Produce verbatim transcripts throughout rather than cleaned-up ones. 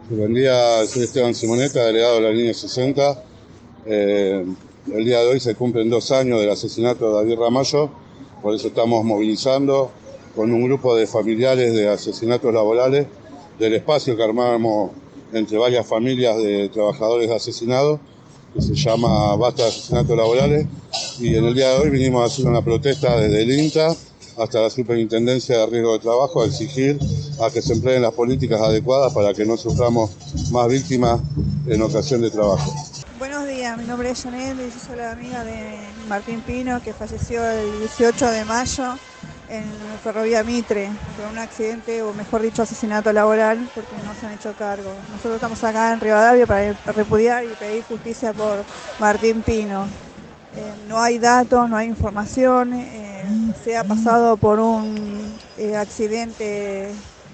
Buen día, soy Esteban Simonetta, delegado de la línea sesenta. Eh, el día de hoy se cumplen dos años del asesinato de David Ramallo, por eso estamos movilizando con un grupo de familiares de asesinatos laborales del espacio que armamos entre varias familias de trabajadores asesinados, que se llama Basta de Asesinatos Laborales, y en el día de hoy vinimos a hacer una protesta desde el INTA hasta la Superintendencia de Riesgo de Trabajo a exigir a que se empleen las políticas adecuadas para que no suframos más víctimas en ocasión de trabajo. Buenos días, mi nombre es Janet y yo soy la amiga de Martín Pino, que falleció el dieciocho de mayo en Ferrovía Mitre por un accidente, o mejor dicho, asesinato laboral, porque no se han hecho cargo. Nosotros estamos acá en Rivadavia para repudiar y pedir justicia por Martín Pino. Eh, no hay datos, no hay información, eh, se ha pasado por un eh, accidente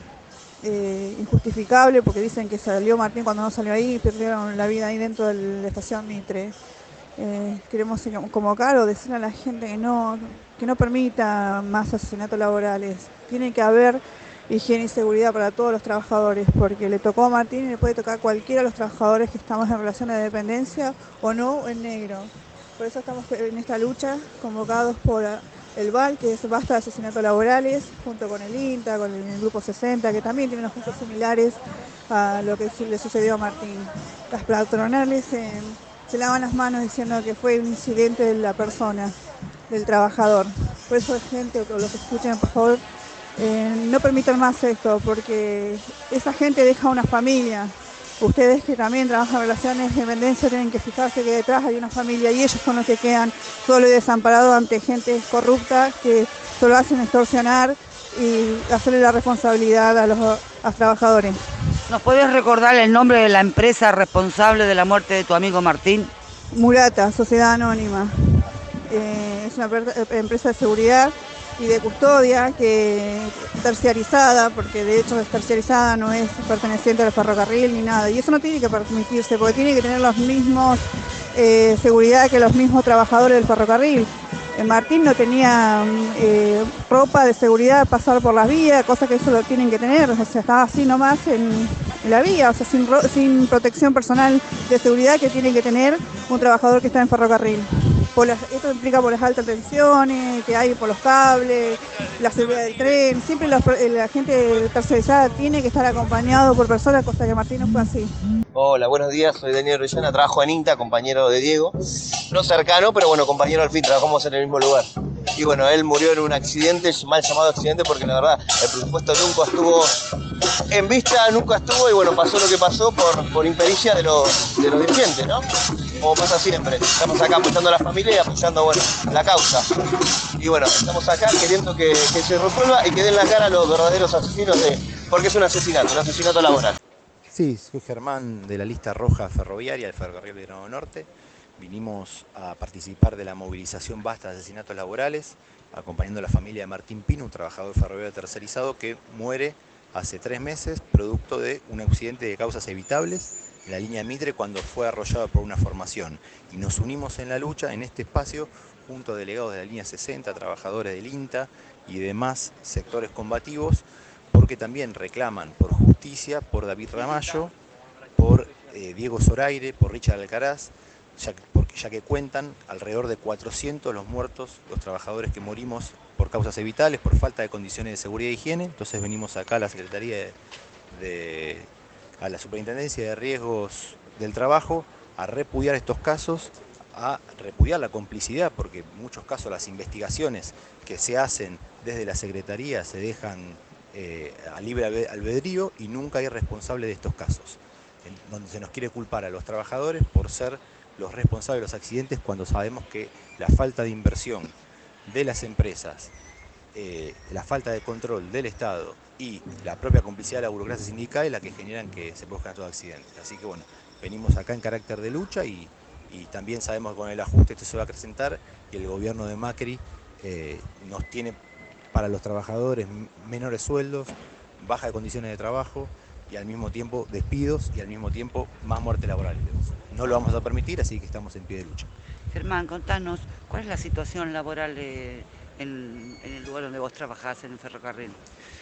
Eh, injustificable, porque dicen que salió Martín cuando no salió ahí y perdieron la vida ahí dentro de la estación Mitre. Eh, queremos convocar o decirle a la gente que no, que no permita más asesinatos laborales. Tiene que haber higiene y seguridad para todos los trabajadores, porque le tocó a Martín y le puede tocar a cualquiera de los trabajadores que estamos en relación de dependencia o no en negro. Por eso estamos en esta lucha, convocados por el V A L, que es Basta de Asesinatos Laborales, junto con el INTA, con el Grupo sesenta, que también tiene unos puntos similares a lo que le sucedió a Martín. Las patronales eh, se lavan las manos diciendo que fue un incidente de la persona, del trabajador. Por eso, gente, o los que escuchen, por favor, eh, no permitan más esto, porque esa gente deja una familia. Ustedes que también trabajan en relaciones de dependencia tienen que fijarse que detrás hay una familia y ellos son los que quedan solos y desamparados ante gente corrupta que solo hacen extorsionar y hacerle la responsabilidad a los, a los trabajadores. ¿Nos puedes recordar el nombre de la empresa responsable de la muerte de tu amigo Martín? Murata, Sociedad Anónima. Eh, es una empresa de seguridad y de custodia que terciarizada, porque de hecho es terciarizada, no es perteneciente al ferrocarril ni nada, y eso no tiene que permitirse, porque tiene que tener los mismos eh, seguridad que los mismos trabajadores del ferrocarril. Eh, Martín no tenía eh, ropa de seguridad pasar por las vías, cosa que eso lo tienen que tener, o sea, estaba así nomás en, en la vía, o sea, sin, sin protección personal de seguridad que tiene que tener un trabajador que está en ferrocarril. Por las, esto implica por las altas tensiones que hay por los cables, la seguridad del tren. Siempre los, la gente tercerizada tiene que estar acompañado por personas, cosa que Martín no fue así. Hola, buenos días, soy Daniel Rillana, trabajo en INTA, compañero de Diego. No cercano, pero bueno, compañero al fin, trabajamos en el mismo lugar. Y bueno, él murió en un accidente, mal llamado accidente, porque la verdad el presupuesto nunca estuvo en vista, nunca estuvo, y bueno, pasó lo que pasó por, por impericia de los, de los dirigentes, ¿no? Como pasa siempre, estamos acá apoyando a la familia y apoyando, bueno, la causa. Y bueno, estamos acá queriendo que, que se resuelva y que den la cara a los verdaderos asesinos, de, porque es un asesinato, un asesinato laboral. Sí, soy Germán de la lista roja ferroviaria del Ferrocarril Belgrano Norte. Vinimos a participar de la movilización Basta de Asesinatos Laborales, acompañando a la familia de Martín Pino, un trabajador ferroviario tercerizado que muere hace tres meses producto de un accidente de causas evitables en la línea Mitre cuando fue arrollado por una formación. Y nos unimos en la lucha en este espacio junto a delegados de la línea sesenta, trabajadores del INTA y demás sectores combativos, porque también reclaman por justicia por David Ramallo, por eh, Diego Zoraire, por Richard Alcaraz, ya, porque, ya que cuentan alrededor de cuatrocientos los muertos, los trabajadores que morimos por causas evitables, por falta de condiciones de seguridad y higiene. Entonces venimos acá a la Secretaría de, de a la Superintendencia de Riesgos del Trabajo a repudiar estos casos, a repudiar la complicidad, porque en muchos casos las investigaciones que se hacen desde la Secretaría se dejan Eh, a libre albedrío y nunca hay responsable de estos casos, en donde se nos quiere culpar a los trabajadores por ser los responsables de los accidentes cuando sabemos que la falta de inversión de las empresas, eh, la falta de control del Estado y la propia complicidad de la burocracia sindical es la que generan que se produzcan estos accidentes. Así que bueno, venimos acá en carácter de lucha y, y también sabemos que con el ajuste esto se va a acrecentar y el gobierno de Macri eh, nos tiene para los trabajadores menores sueldos, baja de condiciones de trabajo y al mismo tiempo despidos y al mismo tiempo más muerte laboral. No lo vamos a permitir, así que estamos en pie de lucha. Germán, contanos, ¿cuál es la situación laboral de, en, en el lugar donde vos trabajás, en el ferrocarril?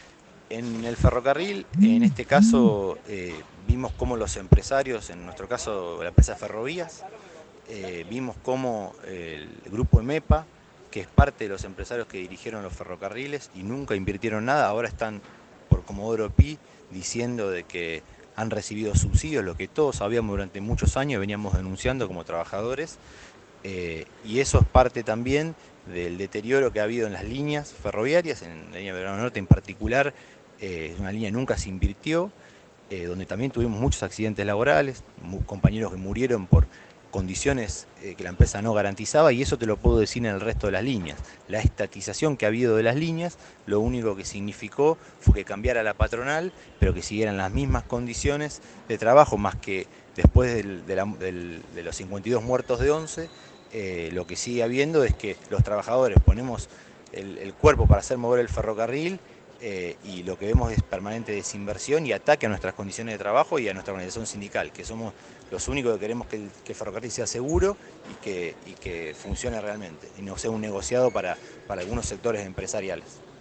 En el ferrocarril, en este caso, eh, vimos cómo los empresarios, en nuestro caso la empresa Ferrovías, eh, vimos cómo el grupo EMEPA, que es parte de los empresarios que dirigieron los ferrocarriles y nunca invirtieron nada, ahora están por Comodoro Pi diciendo de que han recibido subsidios, lo que todos sabíamos durante muchos años, veníamos denunciando como trabajadores, eh, y eso es parte también del deterioro que ha habido en las líneas ferroviarias, en la línea Belgrano Norte en particular. Es eh, una línea que nunca se invirtió, eh, donde también tuvimos muchos accidentes laborales, compañeros que murieron por condiciones eh, que la empresa no garantizaba, y eso te lo puedo decir en el resto de las líneas. La estatización que ha habido de las líneas, lo único que significó fue que cambiara la patronal, pero que siguieran las mismas condiciones de trabajo, más que después del, de, la, del, de los cincuenta y dos muertos de once, eh, lo que sigue habiendo es que los trabajadores ponemos el, el cuerpo para hacer mover el ferrocarril, Eh, y lo que vemos es permanente desinversión y ataque a nuestras condiciones de trabajo y a nuestra organización sindical, que somos los únicos que queremos que el, que el ferrocarril sea seguro y que, y que funcione realmente, y no sea un negociado para, para algunos sectores empresariales.